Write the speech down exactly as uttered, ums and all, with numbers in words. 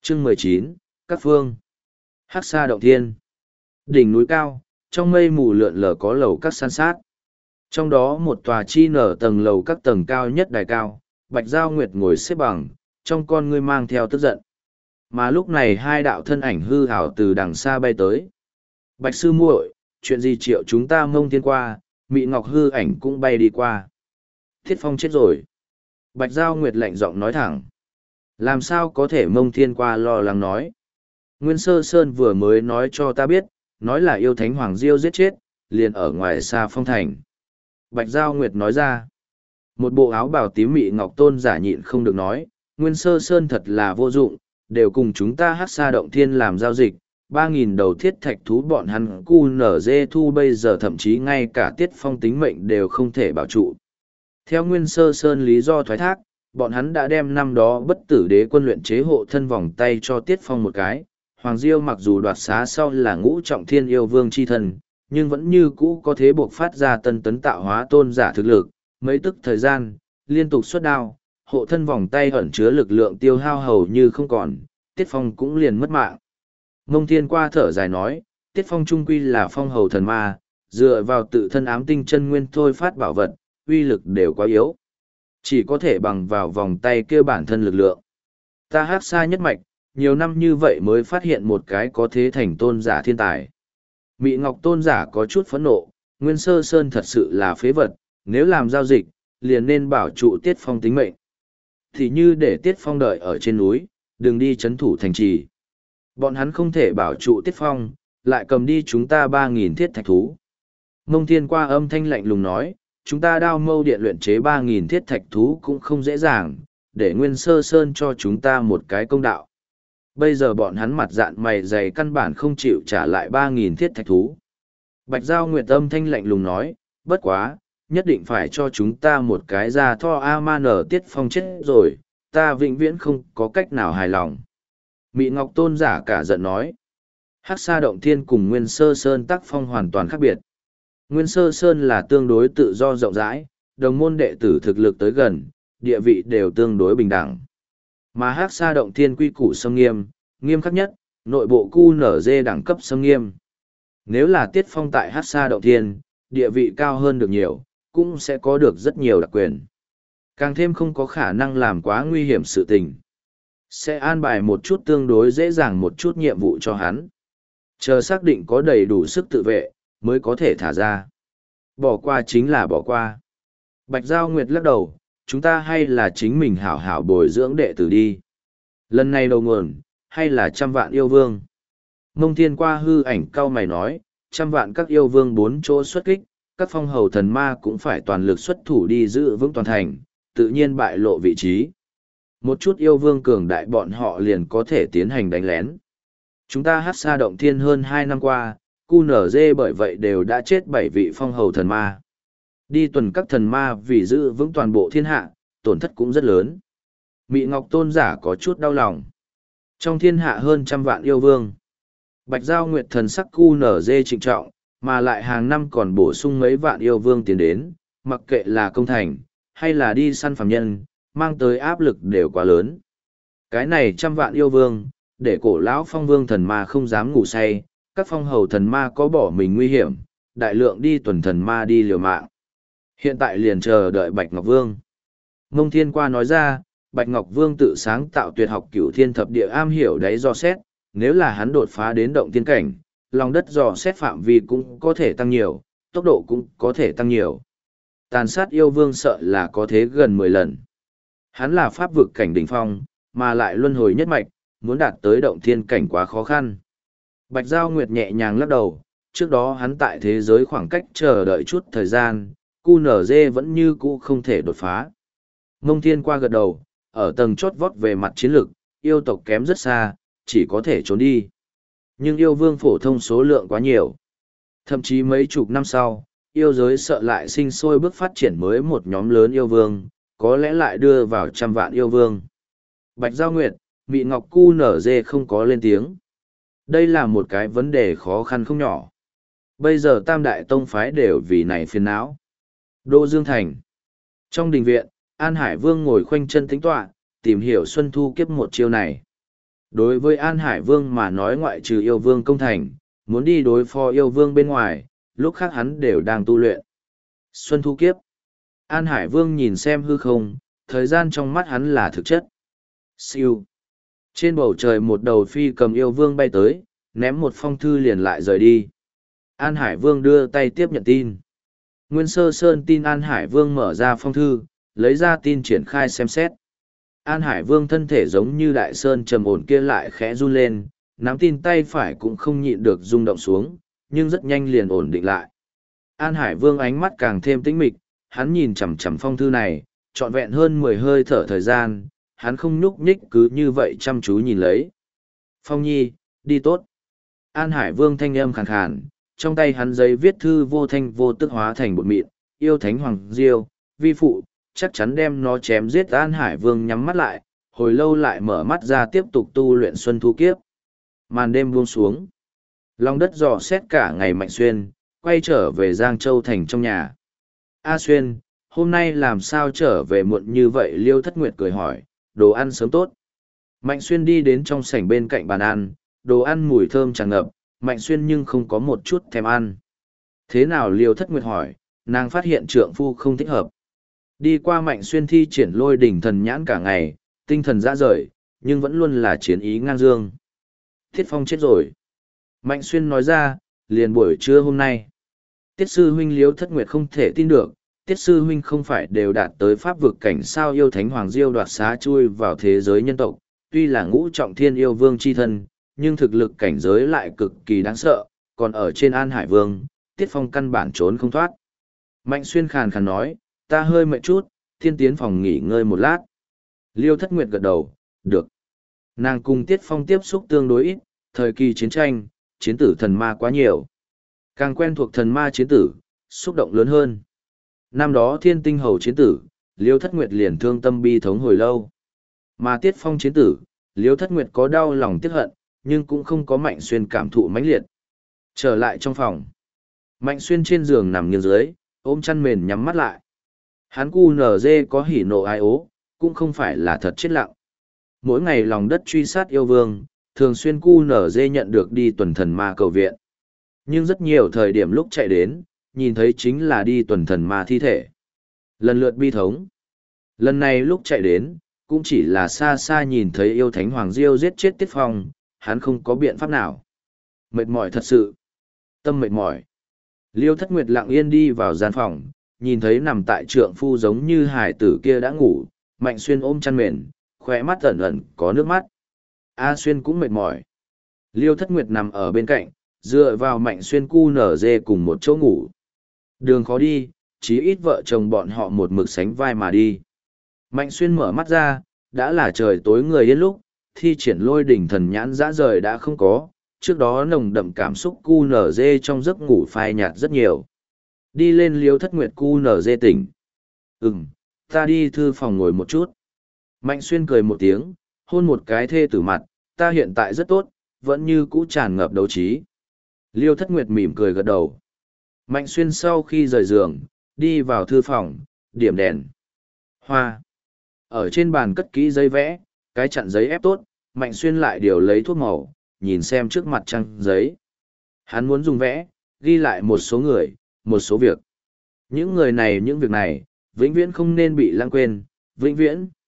Chương mười chín, Các phương. Hắc Sa động thiên. Đỉnh núi cao, trong mây mù lượn lờ có lầu các san sát. Trong đó một tòa chi nở tầng lầu các tầng cao nhất đài cao, Bạch Giao Nguyệt ngồi xếp bằng, trong con ngươi mang theo tức giận. Mà lúc này hai đạo thân ảnh hư ảo từ đằng xa bay tới. Bạch sư muội, chuyện gì triệu chúng ta mông thiên qua, Mị Ngọc hư ảnh cũng bay đi qua. Thiết Phong chết rồi. Bạch Giao Nguyệt lạnh giọng nói thẳng. Làm sao có thể mông thiên qua lo lắng nói. Nguyên Sơ Sơn vừa mới nói cho ta biết, nói là yêu thánh Hoàng Diêu giết chết, liền ở ngoài xa phong thành. Bạch Giao Nguyệt nói ra. Một bộ áo bào tím Mị Ngọc tôn giả nhịn không được nói, Nguyên Sơ Sơn thật là vô dụng, đều cùng chúng ta Hắc Sa động thiên làm giao dịch, ba nghìn đầu thiết thạch thú bọn hắn cu nở dê thu bây giờ thậm chí ngay cả Tiết Phong tính mệnh đều không thể bảo trụ. Theo Nguyên Sơ Sơn lý do thoái thác, bọn hắn đã đem năm đó bất tử đế quân luyện chế hộ thân vòng tay cho Tiết Phong một cái. Hoàng Diêu mặc dù đoạt xá sau là ngũ trọng thiên yêu vương chi thần, nhưng vẫn như cũ có thế buộc phát ra tân tấn tạo hóa tôn giả thực lực, mấy tức thời gian, liên tục xuất đao, hộ thân vòng tay ẩn chứa lực lượng tiêu hao hầu như không còn, Tiết Phong cũng liền mất mạng. Mông Thiên qua thở dài nói, Tiết Phong trung quy là phong hầu thần ma, dựa vào tự thân ám tinh chân nguyên thôi phát bảo vật, uy lực đều quá yếu. Chỉ có thể bằng vào vòng tay kia bản thân lực lượng. Ta Hắc Sa nhất mạch, nhiều năm như vậy mới phát hiện một cái có thế thành tôn giả thiên tài. Mị Ngọc tôn giả có chút phẫn nộ, Nguyên Sơ Sơn thật sự là phế vật, nếu làm giao dịch, liền nên bảo trụ Tiết Phong tính mệnh. Thì như để Tiết Phong đợi ở trên núi, đừng đi chấn thủ thành trì. Bọn hắn không thể bảo trụ Tiết Phong, lại cầm đi chúng ta ba nghìn thiết thạch thú. Mông Thiên qua âm thanh lạnh lùng nói, chúng ta đao mâu điện luyện chế ba nghìn thiết thạch thú cũng không dễ dàng, để Nguyên Sơ Sơn cho chúng ta một cái công đạo. Bây giờ bọn hắn mặt dạn mày dày căn bản không chịu trả lại ba nghìn thiết thạch thú. Bạch Giao Nguyệt âm thanh lạnh lùng nói, bất quá, nhất định phải cho chúng ta một cái ra tho A-man ở Tiết Phong chết rồi, ta vĩnh viễn không có cách nào hài lòng. Mị Ngọc tôn giả cả giận nói, Hắc Sa động thiên cùng Nguyên Sơ Sơn tác phong hoàn toàn khác biệt. Nguyên Sơ Sơn là tương đối tự do rộng rãi, đồng môn đệ tử thực lực tới gần, địa vị đều tương đối bình đẳng. Mà Hắc Sa động thiên quy củ xâm nghiêm, nghiêm khắc nhất, nội bộ cu nở dê đẳng cấp xâm nghiêm. Nếu là Tiết Phong tại Hắc Sa động thiên, địa vị cao hơn được nhiều, cũng sẽ có được rất nhiều đặc quyền. Càng thêm không có khả năng làm quá nguy hiểm sự tình. Sẽ an bài một chút tương đối dễ dàng một chút nhiệm vụ cho hắn. Chờ xác định có đầy đủ sức tự vệ, mới có thể thả ra. Bỏ qua chính là bỏ qua. Bạch Giao Nguyệt lắc đầu, chúng ta hay là chính mình hảo hảo bồi dưỡng đệ tử đi. Lần này đầu nguồn, hay là trăm vạn yêu vương. Mông Thiên qua hư ảnh cao mày nói, trăm vạn các yêu vương bốn chỗ xuất kích, các phong hầu thần ma cũng phải toàn lực xuất thủ đi giữ vững toàn thành, tự nhiên bại lộ vị trí. Một chút yêu vương cường đại bọn họ liền có thể tiến hành đánh lén. Chúng ta Hắc Sa động thiên hơn hai năm qua, cu nở dê bởi vậy đều đã chết bảy vị phong hầu thần ma. Đi tuần các thần ma vì giữ vững toàn bộ thiên hạ, tổn thất cũng rất lớn. Mị Ngọc tôn giả có chút đau lòng. Trong thiên hạ hơn trăm vạn yêu vương. Bạch Giao Nguyệt thần sắc cu nở dê trịnh trọng, mà lại hàng năm còn bổ sung mấy vạn yêu vương tiến đến, mặc kệ là công thành, hay là đi săn phàm nhân, mang tới áp lực đều quá lớn. Cái này trăm vạn yêu vương, để cổ lão phong vương thần ma không dám ngủ say, các phong hầu thần ma có bỏ mình nguy hiểm, đại lượng đi tuần thần ma đi liều mạng. Hiện tại liền chờ đợi Bạch Ngọc Vương. Mông Thiên qua nói ra, Bạch Ngọc Vương tự sáng tạo tuyệt học cửu thiên thập địa am hiểu đáy do xét, nếu là hắn đột phá đến động tiên cảnh, lòng đất dò xét phạm vi cũng có thể tăng nhiều, tốc độ cũng có thể tăng nhiều. Tàn sát yêu vương sợ là có thế gần mười lần. Hắn là pháp vực cảnh đỉnh phong, mà lại luân hồi nhất mạch, muốn đạt tới động thiên cảnh quá khó khăn. Bạch Giao Nguyệt nhẹ nhàng lắc đầu, trước đó hắn tại thế giới khoảng cách chờ đợi chút thời gian, cu nở dê vẫn như cũ không thể đột phá. Mông Thiên qua gật đầu, ở tầng chót vót về mặt chiến lược, yêu tộc kém rất xa, chỉ có thể trốn đi. Nhưng yêu vương phổ thông số lượng quá nhiều. Thậm chí mấy chục năm sau, yêu giới sợ lại sinh sôi bước phát triển mới một nhóm lớn yêu vương, có lẽ lại đưa vào trăm vạn yêu vương. Bạch Giao Nguyệt, Mị Ngọc cu nở dê không có lên tiếng. Đây là một cái vấn đề khó khăn không nhỏ. Bây giờ tam đại tông phái đều vì này phiền não. Đô Dương Thành. Trong đình viện, An Hải Vương ngồi khoanh chân tính tọa, tìm hiểu Xuân Thu kiếp một chiêu này. Đối với An Hải Vương mà nói ngoại trừ yêu vương công thành, muốn đi đối phó yêu vương bên ngoài, lúc khác hắn đều đang tu luyện. Xuân thu kiếp. An Hải Vương nhìn xem hư không, thời gian trong mắt hắn là thực chất. Siêu. Trên bầu trời một đầu phi cầm yêu vương bay tới, ném một phong thư liền lại rời đi. An Hải Vương đưa tay tiếp nhận tin. Nguyên Sơ Sơn tin An Hải Vương mở ra phong thư, lấy ra tin triển khai xem xét. An Hải Vương thân thể giống như đại sơn trầm ổn kia lại khẽ run lên, nắm tin tay phải cũng không nhịn được rung động xuống, nhưng rất nhanh liền ổn định lại. An Hải Vương ánh mắt càng thêm tĩnh mịch, hắn nhìn chằm chằm phong thư này, trọn vẹn hơn mười hơi thở thời gian, hắn không nhúc nhích cứ như vậy chăm chú nhìn lấy. Phong Nhi, đi tốt. An Hải Vương thanh âm khàn khàn, trong tay hắn giấy viết thư vô thanh vô tức hóa thành bột mịn, yêu thánh hoàng diêu, vi phụ, chắc chắn đem nó chém giết. An Hải Vương nhắm mắt lại, hồi lâu lại mở mắt ra tiếp tục tu luyện xuân thu kiếp. Màn đêm buông xuống. Lòng đất dò xét cả ngày Mạnh Xuyên, quay trở về Giang Châu thành trong nhà. A Xuyên, hôm nay làm sao trở về muộn như vậy? Liêu Thất Nguyệt cười hỏi, đồ ăn sớm tốt. Mạnh Xuyên đi đến trong sảnh bên cạnh bàn ăn, đồ ăn mùi thơm tràn ngập, Mạnh Xuyên nhưng không có một chút thèm ăn. Thế nào? Liêu Thất Nguyệt hỏi, nàng phát hiện trượng phu không thích hợp. Đi qua Mạnh Xuyên thi triển lôi đỉnh thần nhãn cả ngày, tinh thần dã rời, nhưng vẫn luôn là chiến ý ngang dương. Thiết Phong chết rồi. Mạnh Xuyên nói ra, liền buổi trưa hôm nay. Tiết sư huynh Liêu Thất Nguyệt không thể tin được, Tiết sư huynh không phải đều đạt tới pháp vực cảnh sao? Yêu thánh hoàng diêu đoạt xá chui vào thế giới nhân tộc, tuy là ngũ trọng thiên yêu vương chi thân, nhưng thực lực cảnh giới lại cực kỳ đáng sợ, còn ở trên An Hải Vương, Tiết Phong căn bản trốn không thoát. Mạnh Xuyên khàn khàn nói, ta hơi mệt chút, thiên tiến phòng nghỉ ngơi một lát. Liêu Thất Nguyệt gật đầu, được. Nàng cùng Tiết Phong tiếp xúc tương đối ít, thời kỳ chiến tranh, chiến tử thần ma quá nhiều. Càng quen thuộc thần ma chiến tử, xúc động lớn hơn. Năm đó thiên tinh hầu chiến tử, Liêu Thất Nguyệt liền thương tâm bi thống hồi lâu. Mà Tiết Phong chiến tử, Liêu Thất Nguyệt có đau lòng tiếc hận, nhưng cũng không có Mạnh Xuyên cảm thụ mãnh liệt. Trở lại trong phòng. Mạnh Xuyên trên giường nằm nghiêng dưới, ôm chăn mền nhắm mắt lại. Hắn cu nở dê có hỉ nộ ai ố, cũng không phải là thật chết lặng. Mỗi ngày lòng đất truy sát yêu vương, thường xuyên cu nở dê nhận được đi tuần thần ma cầu viện. Nhưng rất nhiều thời điểm lúc chạy đến, nhìn thấy chính là đi tuần thần ma thi thể. Lần lượt bi thống. Lần này lúc chạy đến, cũng chỉ là xa xa nhìn thấy yêu thánh hoàng diêu giết chết Tiết Phong, hắn không có biện pháp nào. Mệt mỏi thật sự. Tâm mệt mỏi. Liêu Thất Nguyệt lặng yên đi vào gian phòng, nhìn thấy nằm tại trượng phu giống như hải tử kia đã ngủ, Mạnh Xuyên ôm chăn mền, khóe mắt ẩn ẩn có nước mắt. A Xuyên cũng mệt mỏi. Liêu Thất Nguyệt nằm ở bên cạnh, dựa vào Mạnh Xuyên cu nở dê cùng một chỗ ngủ. Đường khó đi, chí ít vợ chồng bọn họ một mực sánh vai mà đi. Mạnh Xuyên mở mắt ra, đã là trời tối người yên lúc, thi triển lôi đỉnh thần nhãn dã rời đã không có, trước đó nồng đậm cảm xúc cu nở dê trong giấc ngủ phai nhạt rất nhiều. Đi lên Liêu Thất Nguyệt cu nở dê tỉnh. Ừm, ta đi thư phòng ngồi một chút. Mạnh Xuyên cười một tiếng, hôn một cái thê tử mặt, ta hiện tại rất tốt, vẫn như cũ tràn ngập đấu trí. Liêu Thất Nguyệt mỉm cười gật đầu. Mạnh Xuyên sau khi rời giường, đi vào thư phòng, điểm đèn. Hoa. Ở trên bàn cất kỹ giấy vẽ, cái chặn giấy ép tốt, Mạnh Xuyên lại điều lấy thuốc màu, nhìn xem trước mặt trang giấy. Hắn muốn dùng vẽ, ghi lại một số người, một số việc. Những người này những việc này, vĩnh viễn không nên bị lãng quên, vĩnh viễn.